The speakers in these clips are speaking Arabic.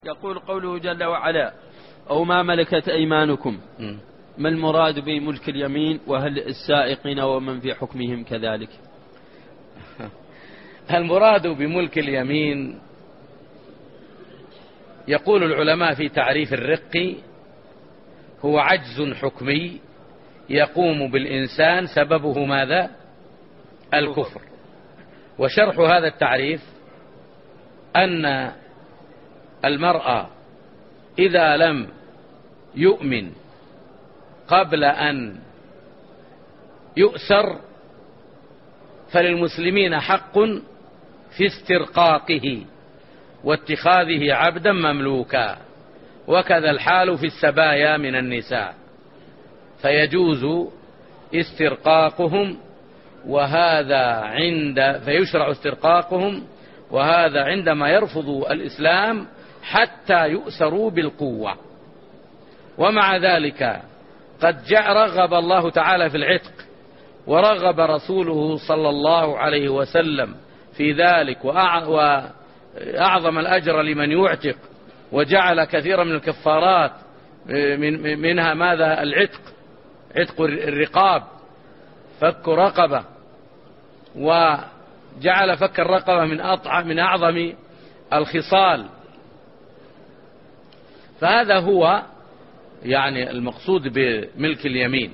يقول قوله جل وعلا: أو ما ملكت أيمانكم. ما المراد بملك اليمين؟ وهل السائقين ومن في حكمهم كذلك؟ المراد بملك اليمين يقول العلماء في تعريف الرق: هو عجز حكمي يقوم بالإنسان سببه ماذا؟ الكفر. وشرح هذا التعريف أن المرأة إذا لم يؤمن قبل أن يؤسر فللمسلمين حق في استرقاقه واتخاذه عبدا مملوكا، وكذا الحال في السبايا من النساء، فيجوز استرقاقهم فيشرع استرقاقهم، وهذا عندما يرفض الإسلام حتى يؤسروا بالقوة. ومع ذلك قد رغب الله تعالى في العتق، ورغب رسوله صلى الله عليه وسلم في ذلك، وأعظم الأجر لمن يعتق، وجعل كثيرا من الكفارات منها ماذا؟ العتق، عتق الرقاب، فك رقبة، وجعل فك الرقبة من أعظم الخصال. فهذا هو يعني المقصود بملك اليمين.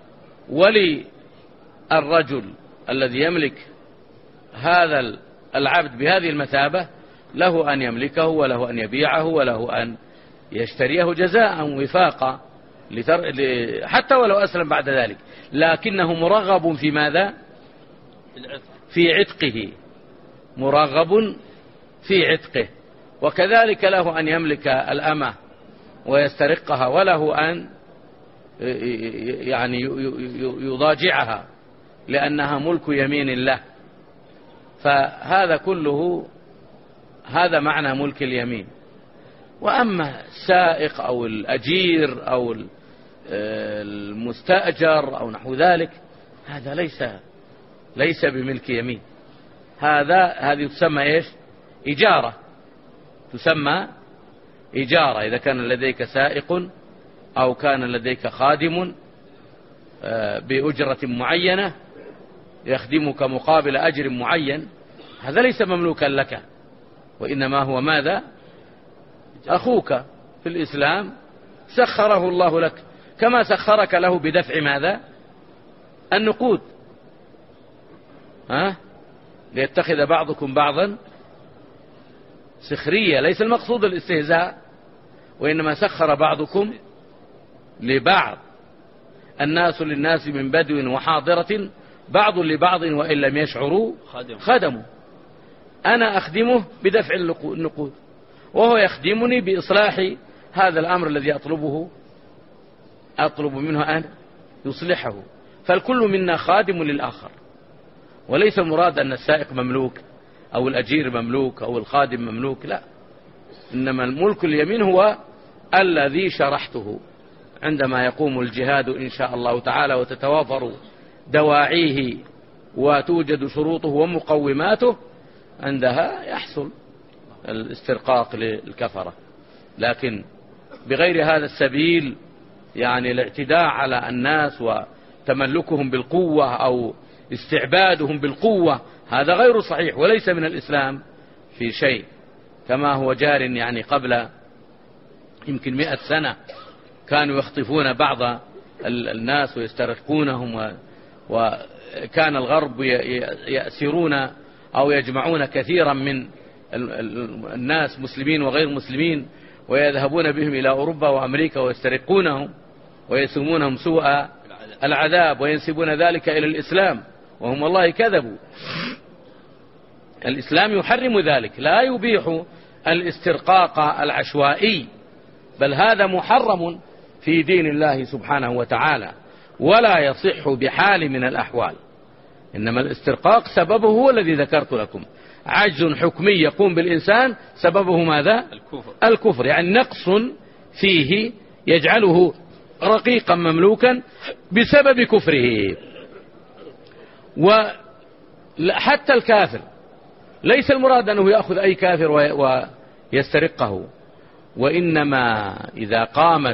وللرجل الذي يملك هذا العبد بهذه المثابة له أن يملكه، وله أن يبيعه، وله أن يشتريه جزاء وفاقا حتى ولو أسلم بعد ذلك، لكنه مرغب في ماذا؟ في عتقه، مرغب في عتقه. وكذلك له أن يملك الأمة ويسترقها، وله أن يعني يضاجعها لأنها ملك يمين الله. فهذا كله هذا معنى ملك اليمين. وأما السائق أو الأجير أو المستأجر أو نحو ذلك، هذا ليس بملك يمين. هذه تسمى إيش؟ إجارة، تسمى إجارة. إذا كان لديك سائق أو كان لديك خادم بأجرة معينة يخدمك مقابل أجر معين، هذا ليس مملوكا لك، وإنما هو ماذا؟ أخوك في الإسلام سخره الله لك، كما سخرك له بدفع ماذا؟ النقود. ليتخذ بعضكم بعضا سخرية، ليس المقصود الاستهزاء، وإنما سخر بعضكم لبعض. الناس للناس من بدو وحاضرة بعض لبعض وإن لم يشعروا خدموا. أنا أخدمه بدفع النقود، وهو يخدمني بإصلاح هذا الأمر الذي أطلب منه أن يصلحه. فالكل منا خادم للآخر، وليس المراد أن السائق مملوك أو الأجير مملوك أو الخادم مملوك، لا، إنما الملك اليمين هو الذي شرحته عندما يقوم الجهاد إن شاء الله تعالى وتتوافر دواعيه وتوجد شروطه ومقوماته، عندها يحصل الاسترقاق للكفرة. لكن بغير هذا السبيل، يعني الاعتداء على الناس وتملكهم بالقوة أو استعبادهم بالقوة، هذا غير صحيح وليس من الإسلام في شيء، كما هو جار. يعني قبل يمكن 100 سنة كانوا يخطفون بعض الناس ويسترقونهم، وكان الغرب يأسرون أو يجمعون كثيرا من الناس مسلمين وغير مسلمين ويذهبون بهم إلى أوروبا وأمريكا ويسترقونهم ويسومونهم سوء العذاب وينسبون ذلك إلى الإسلام، وهم والله كذبوا. الإسلام يحرم ذلك، لا يبيح الاسترقاق العشوائي، بل هذا محرم في دين الله سبحانه وتعالى، ولا يصح بحال من الأحوال. إنما الاسترقاق سببه هو الذي ذكرت لكم، عجز حكمي يقوم بالإنسان سببه ماذا؟ الكفر، يعني نقص فيه يجعله رقيقا مملوكا بسبب كفره. وحتى الكافر ليس المراد أنه يأخذ أي كافر ويسترقه، وإنما إذا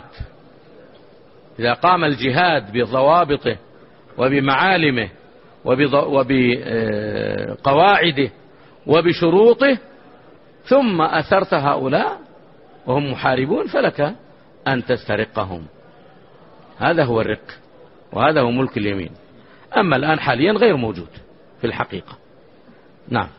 قام الجهاد بضوابطه وبمعالمه وبقواعده وبشروطه، ثم أثرت هؤلاء وهم محاربون، فلك أن تسترقهم. هذا هو الرق، وهذا هو ملك اليمين. أما الآن حاليا غير موجود في الحقيقة. نعم.